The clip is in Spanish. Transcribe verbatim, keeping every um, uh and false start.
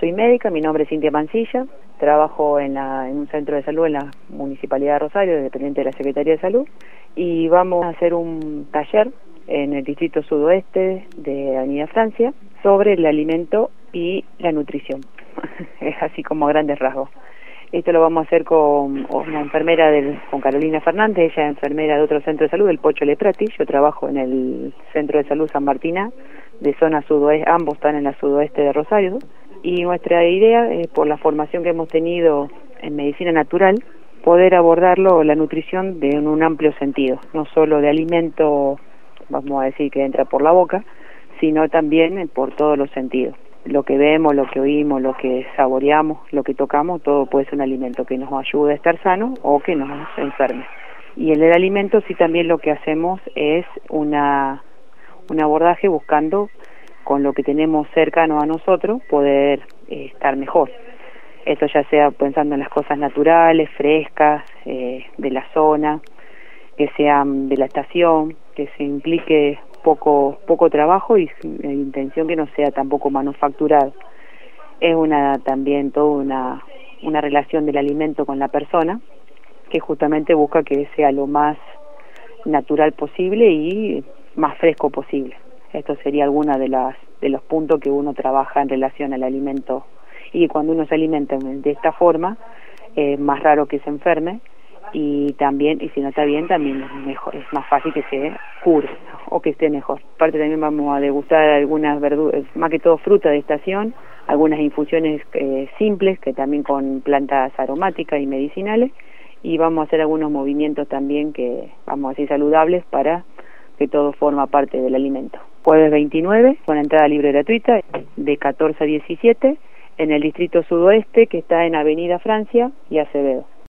soy médica, mi nombre es Cintia Mancilla, trabajo en, la, en un centro de salud en la Municipalidad de Rosario, dependiente de la Secretaría de Salud, y vamos a hacer un taller en el distrito sudoeste de Avenida Francia sobre el alimento y la nutrición, es así como a grandes rasgos. Esto lo vamos a hacer con una enfermera, del, con Carolina Fernández, ella es enfermera de otro centro de salud, el Pocho Leprati. Yo trabajo en el Centro de Salud San Martina, de zona sudoeste, ambos están en la sudoeste de Rosario, y nuestra idea, eh, por la formación que hemos tenido en medicina natural, poder abordarlo, la nutrición, de un amplio sentido, no solo de alimento, vamos a decir, que entra por la boca, sino también por todos los sentidos. Lo que vemos, lo que oímos, lo que saboreamos, lo que tocamos, todo puede ser un alimento que nos ayude a estar sano o que nos enferme. Y en el alimento sí también lo que hacemos es una, un abordaje buscando, con lo que tenemos cercano a nosotros, poder eh, estar mejor. Esto ya sea pensando en las cosas naturales, frescas, eh, de la zona, que sean de la estación, que se implique poco poco trabajo y la intención que no sea tampoco manufacturado. Es una también toda una, una relación del alimento con la persona, que justamente busca que sea lo más natural posible y más fresco posible. Esto sería alguna de las de los puntos que uno trabaja en relación al alimento, y cuando uno se alimenta de esta forma, es más raro que se enferme, y también, y si no está bien, también es mejor, es más fácil que se cure o que esté mejor. Aparte también vamos a degustar algunas verduras, más que todo fruta de estación, algunas infusiones eh, simples, que también con plantas aromáticas y medicinales, y vamos a hacer algunos movimientos también que, vamos a decir, saludables, para que todo forma parte del alimento. Jueves veintinueve, con entrada libre gratuita, de catorce a diecisiete, en el distrito sudoeste, que está en Avenida Francia y Acevedo.